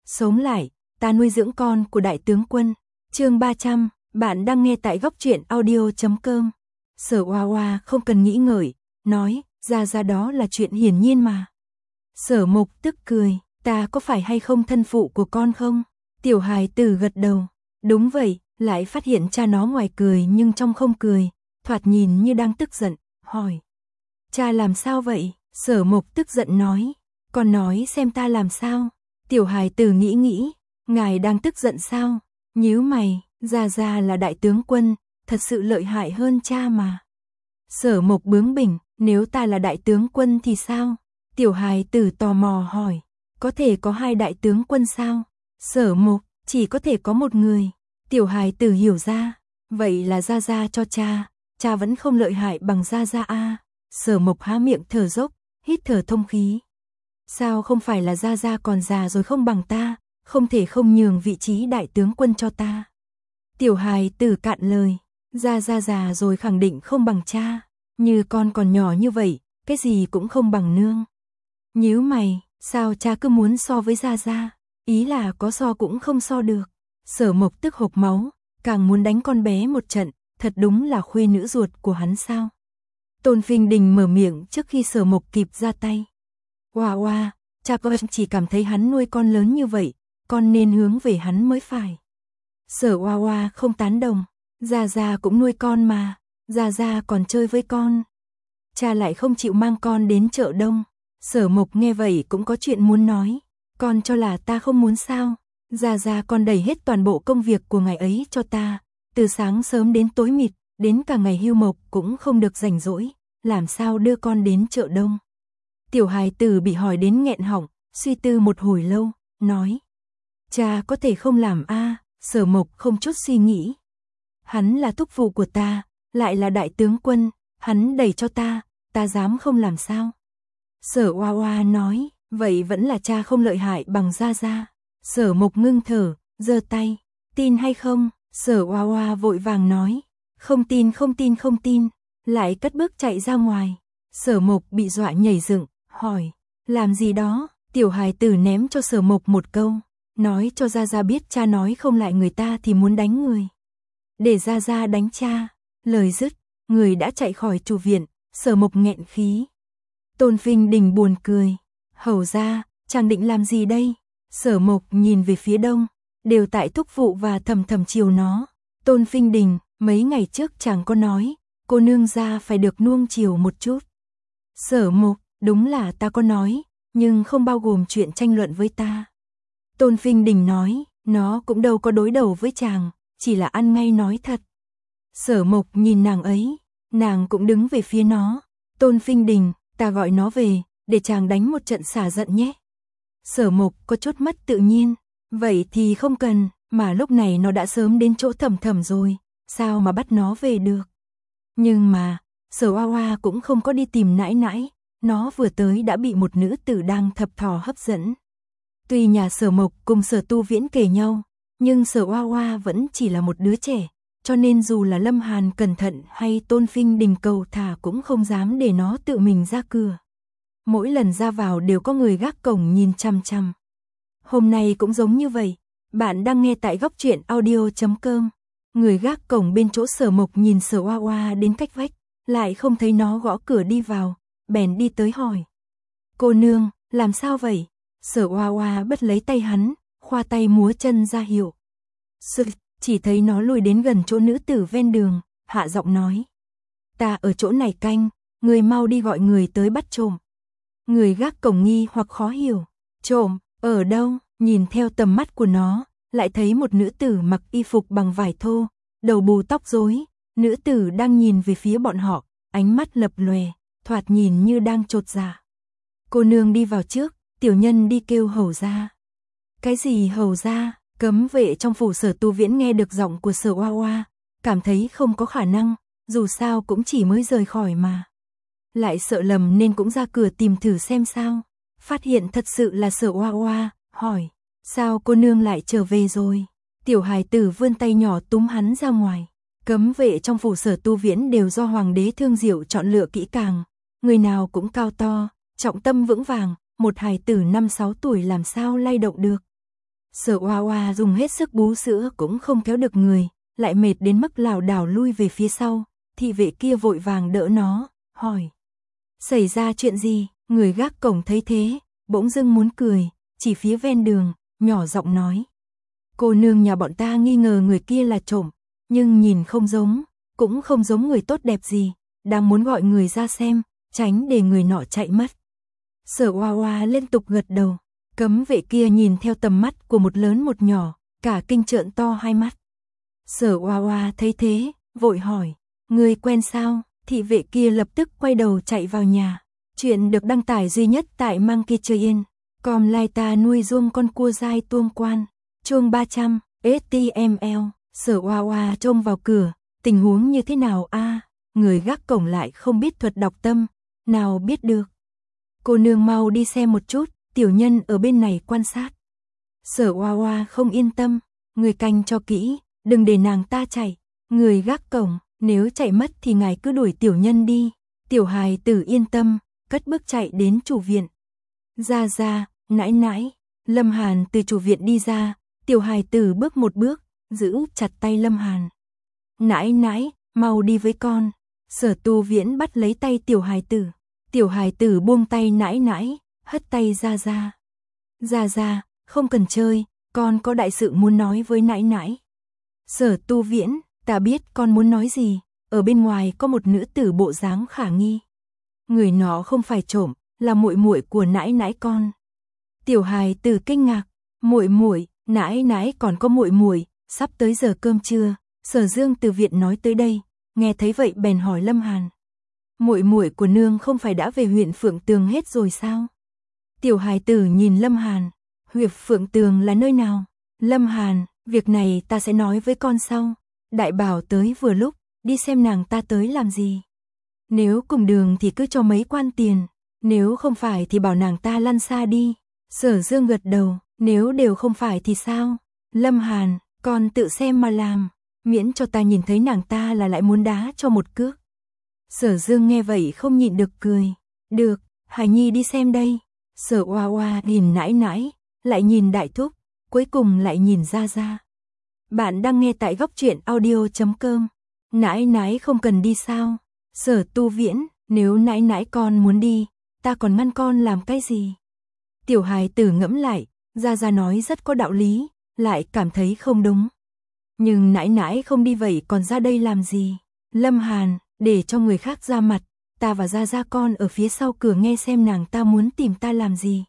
Sống lại, ta nuôi dưỡng con của đại tướng quân. Chương 300, bạn đang nghe tại góc truyện audio.com. Sở Oa Oa không cần nghĩ ngợi, nói, ra đó là chuyện hiển nhiên mà. Sở Mộc tức cười, ta có phải hay không thân phụ của con không? Tiểu hài tử gật đầu, đúng vậy, lại phát hiện cha nó ngoài cười nhưng trong không cười, thoạt nhìn như đang tức giận, hỏi. Cha làm sao vậy? Sở Mộc tức giận nói, con nói xem ta làm sao? Tiểu hài tử nghĩ, ngài đang tức giận sao? Nhíu mày, ra là đại tướng quân, thật sự lợi hại hơn cha mà. Sở Mộc bướng bỉnh, nếu ta là đại tướng quân thì sao? Tiểu hài tử tò mò hỏi, có thể có hai đại tướng quân sao? Sở Mộc, chỉ có thể có một người. Tiểu hài tử hiểu ra, vậy là ra cho cha vẫn không lợi hại bằng ra a. Sở Mộc há miệng thở dốc, hít thở thông khí. Sao không phải là ra còn già rồi không bằng ta, không thể không nhường vị trí đại tướng quân cho ta. Tiểu hài tử cạn lời, ra già rồi khẳng định không bằng cha, như con còn nhỏ như vậy, cái gì cũng không bằng nương. Nhíu mày, sao cha cứ muốn so với ra, ý là có so cũng không so được. Sở Mộc tức hộc máu, càng muốn đánh con bé một trận, thật đúng là khuê nữ ruột của hắn sao. Tôn Phinh Đình mở miệng trước khi Sở Mộc kịp ra tay. Oa, cha con chỉ cảm thấy hắn nuôi con lớn như vậy, con nên hướng về hắn mới phải. Sở Oa không tán đồng, ra cũng nuôi con mà, ra còn chơi với con. Cha lại không chịu mang con đến chợ đông. Sở Mộc nghe vậy cũng có chuyện muốn nói, con cho là ta không muốn sao? Ra con đẩy hết toàn bộ công việc của ngày ấy cho ta, từ sáng sớm đến tối mịt, đến cả ngày hưu mộc cũng không được rảnh rỗi, làm sao đưa con đến chợ đông? Tiểu hài tử bị hỏi đến nghẹn họng, suy tư một hồi lâu, nói. Cha có thể không làm a? Sở Mộc không chút suy nghĩ. Hắn là thúc phụ của ta, lại là đại tướng quân, hắn đẩy cho ta dám không làm sao? Sở Oa nói, vậy vẫn là cha không lợi hại bằng ra. Sở Mộc ngưng thở, giơ tay, tin hay không? Sở Oa vội vàng nói, không tin, lại cất bước chạy ra ngoài. Sở Mộc bị dọa nhảy dựng, hỏi, làm gì đó? Tiểu hài tử ném cho Sở Mộc một câu, nói cho ra biết cha nói không lại người ta thì muốn đánh người. Để ra đánh cha. Lời dứt, người đã chạy khỏi chủ viện. Sở Mộc nghẹn khí. Tôn Phinh Đình buồn cười, hầu ra, chàng định làm gì đây? Sở Mộc nhìn về phía đông, đều tại thúc phụ và thầm chiều nó. Tôn Phinh Đình, mấy ngày trước chàng có nói, cô nương gia phải được nuông chiều một chút. Sở Mộc, đúng là ta có nói, nhưng không bao gồm chuyện tranh luận với ta. Tôn Phinh Đình nói, nó cũng đâu có đối đầu với chàng, chỉ là ăn ngay nói thật. Sở Mộc nhìn nàng ấy, nàng cũng đứng về phía nó. Tôn Phinh Đình, ta gọi nó về, để chàng đánh một trận xả giận nhé. Sở Mộc có chút mất tự nhiên, vậy thì không cần, mà lúc này nó đã sớm đến chỗ thầm rồi, sao mà bắt nó về được. Nhưng mà, Sở Oa cũng không có đi tìm nãi, nó vừa tới đã bị một nữ tử đang thập thò hấp dẫn. Tuy nhà Sở Mộc cùng Sở Tu Viễn kề nhau, nhưng Sở Oa vẫn chỉ là một đứa trẻ, cho nên dù là Lâm Hàn cẩn thận hay Tôn Phinh Đình cầu thả cũng không dám để nó tự mình ra cửa. Mỗi lần ra vào đều có người gác cổng nhìn chằm. Hôm nay cũng giống như vậy, bạn đang nghe tại góc truyện audio.com. Người gác cổng bên chỗ Sở Mộc nhìn Sở Oa đến cách vách, lại không thấy nó gõ cửa đi vào, bèn đi tới hỏi. Cô nương, làm sao vậy? Sở Oa bắt lấy tay hắn, khoa tay múa chân ra hiệu. Chỉ thấy nó lùi đến gần chỗ nữ tử ven đường, hạ giọng nói. Ta ở chỗ này canh, người mau đi gọi người tới bắt trộm. Người gác cổng nghi hoặc khó hiểu. Trộm, ở đâu? Nhìn theo tầm mắt của nó, lại thấy một nữ tử mặc y phục bằng vải thô, đầu bù tóc rối. Nữ tử đang nhìn về phía bọn họ, ánh mắt lập lòe, thoạt nhìn như đang chột dạ. Cô nương đi vào trước, tiểu nhân đi kêu hầu ra. Cái gì hầu ra? Cấm vệ trong phủ Sở Tu Viễn nghe được giọng của Sở Oa, cảm thấy không có khả năng, dù sao cũng chỉ mới rời khỏi mà. Lại sợ lầm nên cũng ra cửa tìm thử xem sao. Phát hiện thật sự là Sở Oa, hỏi, sao cô nương lại trở về rồi? Tiểu hài tử vươn tay nhỏ túm hắn ra ngoài. Cấm vệ trong phủ Sở Tu Viễn đều do Hoàng đế Thương Diệu chọn lựa kỹ càng, người nào cũng cao to, trọng tâm vững vàng, một hài tử 5-6 tuổi làm sao lay động được. Sở Hoa Hoa dùng hết sức bú sữa cũng không kéo được người, lại mệt đến mức lảo đảo lui về phía sau, thị vệ kia vội vàng đỡ nó, hỏi. Xảy ra chuyện gì? Người gác cổng thấy thế, bỗng dưng muốn cười, chỉ phía ven đường, nhỏ giọng nói. Cô nương nhà bọn ta nghi ngờ người kia là trộm, nhưng nhìn không giống, cũng không giống người tốt đẹp gì, đang muốn gọi người ra xem, tránh để người nọ chạy mất. Sở Hoa Hoa liên tục gật đầu, cấm vệ kia nhìn theo tầm mắt của một lớn một nhỏ, cả kinh trợn to hai mắt. Sở Hoa Hoa thấy thế, vội hỏi, người quen sao? Thị vệ kia lập tức quay đầu chạy vào nhà. Chuyện được đăng tải duy nhất tại Monkey Chơi Yên. Com lai ta nuôi ruông con cua dai tuông quan. Chương 300, HTML. Sở Hoa Hoa trông vào cửa, tình huống như thế nào a? Người gác cổng lại không biết thuật đọc tâm, nào biết được. Cô nương mau đi xem một chút, tiểu nhân ở bên này quan sát. Sở Hoa Hoa không yên tâm, người canh cho kỹ, đừng để nàng ta chạy. Người gác cổng, nếu chạy mất thì ngài cứ đuổi tiểu nhân đi. Tiểu hài tử yên tâm, cất bước chạy đến chủ viện. Ra, nãi nãi, Lâm Hàn từ chủ viện đi ra, tiểu hài tử bước một bước, giữ chặt tay Lâm Hàn. Nãi nãi, mau đi với con. Sở Tu Viễn bắt lấy tay tiểu hài tử buông tay nãi nãi, hất tay ra. Ra, không cần chơi, con có đại sự muốn nói với nãi nãi. Sở Tu Viễn, ta biết con muốn nói gì, ở bên ngoài có một nữ tử bộ dáng khả nghi. Người nó không phải trộm, là muội muội của nãi nãi con. Tiểu hài tử kinh ngạc, muội, nãi nãi còn có muội muội, sắp tới giờ cơm trưa, Sở Dương từ viện nói tới đây, nghe thấy vậy bèn hỏi Lâm Hàn. Muội muội của nương không phải đã về huyện Phượng Tường hết rồi sao? Tiểu hài tử nhìn Lâm Hàn, huyện Phượng Tường là nơi nào? Lâm Hàn, việc này ta sẽ nói với con sau. Đại bảo tới vừa lúc, đi xem nàng ta tới làm gì. Nếu cùng đường thì cứ cho mấy quan tiền, nếu không phải thì bảo nàng ta lăn xa đi. Sở Dương gật đầu, nếu đều không phải thì sao? Lâm Hàn, con tự xem mà làm, miễn cho ta nhìn thấy nàng ta là lại muốn đá cho một cước. Sở Dương nghe vậy không nhịn được cười. Được, Hải Nhi đi xem đây. Sở Hoa Hoa nhìn nãi nãi, lại nhìn đại thúc, cuối cùng lại nhìn ra. Bạn đang nghe tại góc truyện audio.com. Nãi nãi không cần đi sao? Sở Tu Viễn, nếu nãi nãi con muốn đi, ta còn ngăn con làm cái gì? Tiểu hài tử ngẫm lại, ra nói rất có đạo lý, lại cảm thấy không đúng. Nhưng nãi nãi không đi vậy còn ra đây làm gì? Lâm Hàn, để cho người khác ra mặt, ta và ra con ở phía sau cửa nghe xem nàng ta muốn tìm ta làm gì.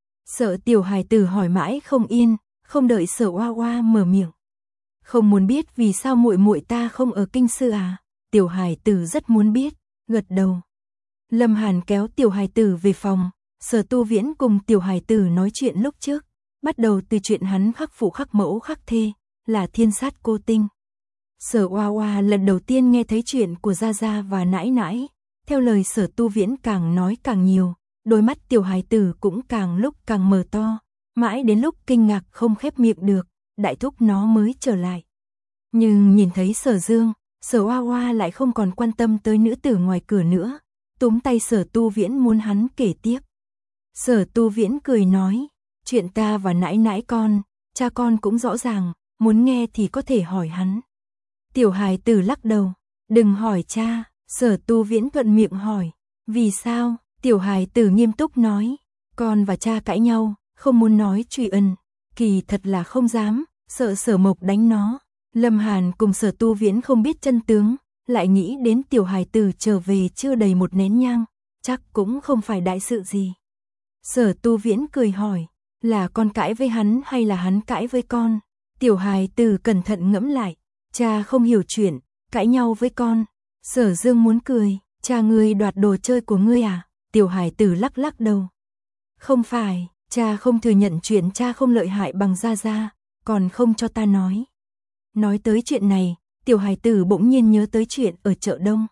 Sợ tiểu hài tử hỏi mãi không yên, không đợi Sở Hoa Hoa mở miệng. Không muốn biết vì sao muội muội ta không ở kinh sư à? Tiểu hài tử rất muốn biết, gật đầu. Lâm Hàn kéo tiểu hài tử về phòng, Sở Tu Viễn cùng tiểu hài tử nói chuyện lúc trước, bắt đầu từ chuyện hắn khắc phụ khắc mẫu khắc thê, là thiên sát cô tinh. Sở Hoa Hoa lần đầu tiên nghe thấy chuyện của Gia và nãi nãi, theo lời Sở Tu Viễn càng nói càng nhiều, đôi mắt tiểu hài tử cũng càng lúc càng mở to, mãi đến lúc kinh ngạc không khép miệng được, đại thúc nó mới trở lại. Nhưng nhìn thấy Sở Dương, Sở Hoa Hoa lại không còn quan tâm tới nữ tử ngoài cửa nữa, túm tay Sở Tu Viễn muốn hắn kể tiếp. Sở Tu Viễn cười nói, chuyện ta và nãi nãi con, cha con cũng rõ ràng, muốn nghe thì có thể hỏi hắn. Tiểu hài tử lắc đầu, đừng hỏi cha. Sở Tu Viễn thuận miệng hỏi, vì sao? Tiểu hài tử nghiêm túc nói, con và cha cãi nhau, không muốn nói truy ân, kỳ thật là không dám, sợ Sở Mộc đánh nó. Lâm Hàn cùng Sở Tu Viễn không biết chân tướng, lại nghĩ đến tiểu hài tử trở về chưa đầy một nén nhang, chắc cũng không phải đại sự gì. Sở Tu Viễn cười hỏi, là con cãi với hắn hay là hắn cãi với con? Tiểu hài tử cẩn thận ngẫm lại, cha không hiểu chuyện, cãi nhau với con. Sở Dương muốn cười, cha ngươi đoạt đồ chơi của ngươi à? Tiểu hài tử lắc đầu. Không phải, cha không thừa nhận chuyện cha không lợi hại bằng Gia, còn không cho ta nói. Nói tới chuyện này, tiểu hài tử bỗng nhiên nhớ tới chuyện ở chợ Đông.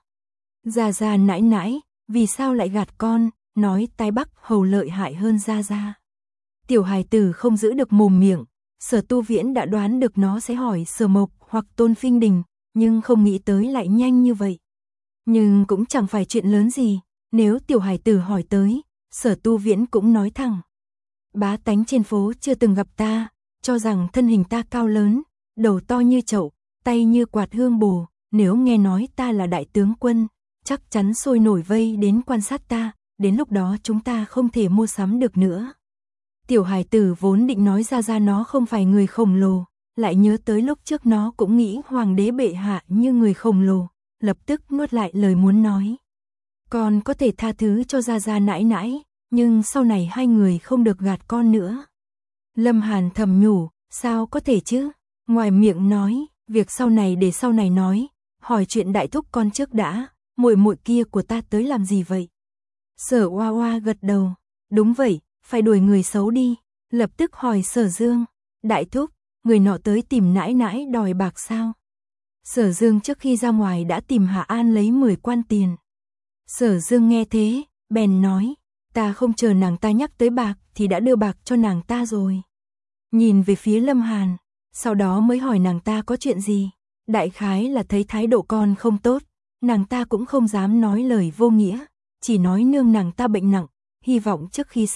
Gia nãi nãi, vì sao lại gạt con, nói tai Bắc Hầu lợi hại hơn Gia. Tiểu hài tử không giữ được mồm miệng, Sở Tu Viễn đã đoán được nó sẽ hỏi Sở Mộc hoặc Tôn Phinh Đình, nhưng không nghĩ tới lại nhanh như vậy. Nhưng cũng chẳng phải chuyện lớn gì, nếu tiểu hài tử hỏi tới, Sở Tu Viễn cũng nói thẳng. Bá tánh trên phố chưa từng gặp ta, cho rằng thân hình ta cao lớn, đầu to như chậu, tay như quạt hương bồ, nếu nghe nói ta là đại tướng quân, chắc chắn sôi nổi vây đến quan sát ta, đến lúc đó chúng ta không thể mua sắm được nữa. Tiểu hài tử vốn định nói ra nó không phải người khổng lồ, lại nhớ tới lúc trước nó cũng nghĩ hoàng đế bệ hạ như người khổng lồ, lập tức nuốt lại lời muốn nói. Con có thể tha thứ cho Gia nãi nãi, nhưng sau này hai người không được gạt con nữa. Lâm Hàn thầm nhủ, sao có thể chứ? Ngoài miệng nói, việc sau này để sau này nói, hỏi chuyện đại thúc con trước đã, muội muội kia của ta tới làm gì vậy? Sở Oa Oa gật đầu, đúng vậy, phải đuổi người xấu đi, lập tức hỏi Sở Dương, đại thúc, người nọ tới tìm nãi nãi đòi bạc sao? Sở Dương trước khi ra ngoài đã tìm Hạ An lấy 10 quan tiền. Sở Dương nghe thế, bèn nói, ta không chờ nàng ta nhắc tới bạc thì đã đưa bạc cho nàng ta rồi. Nhìn về phía Lâm Hàn, sau đó mới hỏi nàng ta có chuyện gì. Đại khái là thấy thái độ con không tốt, nàng ta cũng không dám nói lời vô nghĩa, chỉ nói nương nàng ta bệnh nặng, hy vọng trước khi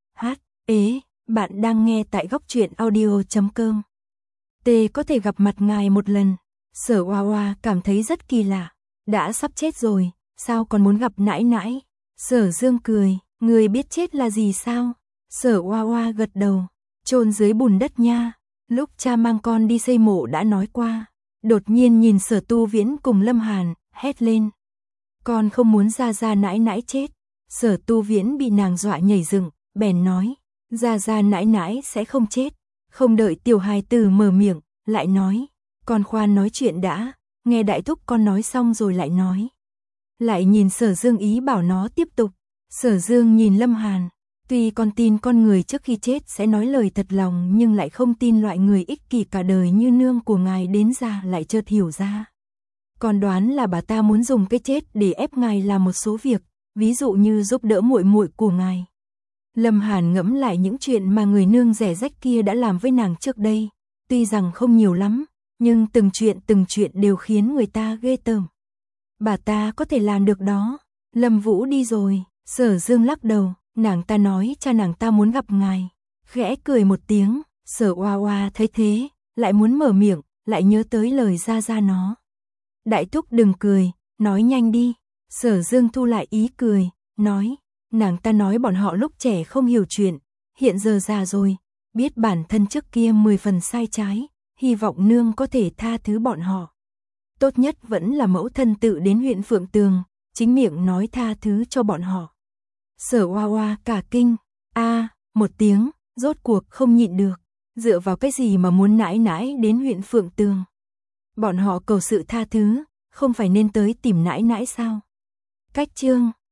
bạn đang nghe tại góc truyện audio.com. Có thể gặp mặt ngài một lần. Sở Oa Oa cảm thấy rất kỳ lạ, đã sắp chết rồi, sao còn muốn gặp nãi nãi? Sở Dương cười, người biết chết là gì sao? Sở Oa Oa gật đầu, chôn dưới bùn đất nha, lúc cha mang con đi xây mộ đã nói qua. Đột nhiên nhìn Sở Tu Viễn cùng Lâm Hàn, hét lên. Con không muốn Gia nãi nãi chết. Sở Tu Viễn bị nàng dọa nhảy dựng, bèn nói, Gia nãi nãi sẽ không chết. Không đợi tiểu hài tử mở miệng, lại nói, con khoan nói chuyện đã, nghe đại thúc con nói xong rồi lại nói. Lại nhìn Sở Dương ý bảo nó tiếp tục. Sở Dương nhìn Lâm Hàn, tuy con tin con người trước khi chết sẽ nói lời thật lòng nhưng lại không tin loại người ích kỷ cả đời như nương của ngài đến già lại chợt hiểu ra. Con đoán là bà ta muốn dùng cái chết để ép ngài làm một số việc, ví dụ như giúp đỡ muội muội của ngài. Lâm Hàn ngẫm lại những chuyện mà người nương rẻ rách kia đã làm với nàng trước đây, tuy rằng không nhiều lắm, nhưng từng chuyện đều khiến người ta ghê tởm. Bà ta có thể làm được đó. Lâm Vũ đi rồi, Sở Dương lắc đầu, nàng ta nói cha nàng ta muốn gặp ngài. Khẽ cười một tiếng, Sở Oa Oa thấy thế, lại muốn mở miệng, lại nhớ tới lời Gia nó. Đại thúc đừng cười, nói nhanh đi. Sở Dương thu lại ý cười, nói, nàng ta nói bọn họ lúc trẻ không hiểu chuyện, hiện giờ già rồi, biết bản thân trước kia 10 phần sai trái, hy vọng nương có thể tha thứ bọn họ. Tốt nhất vẫn là mẫu thân tự đến huyện Phượng Tường, chính miệng nói tha thứ cho bọn họ. Sở Oa Oa cả kinh, một tiếng, rốt cuộc không nhịn được, dựa vào cái gì mà muốn nãi nãi đến huyện Phượng Tường? Bọn họ cầu sự tha thứ, không phải nên tới tìm nãi nãi sao? Cách chương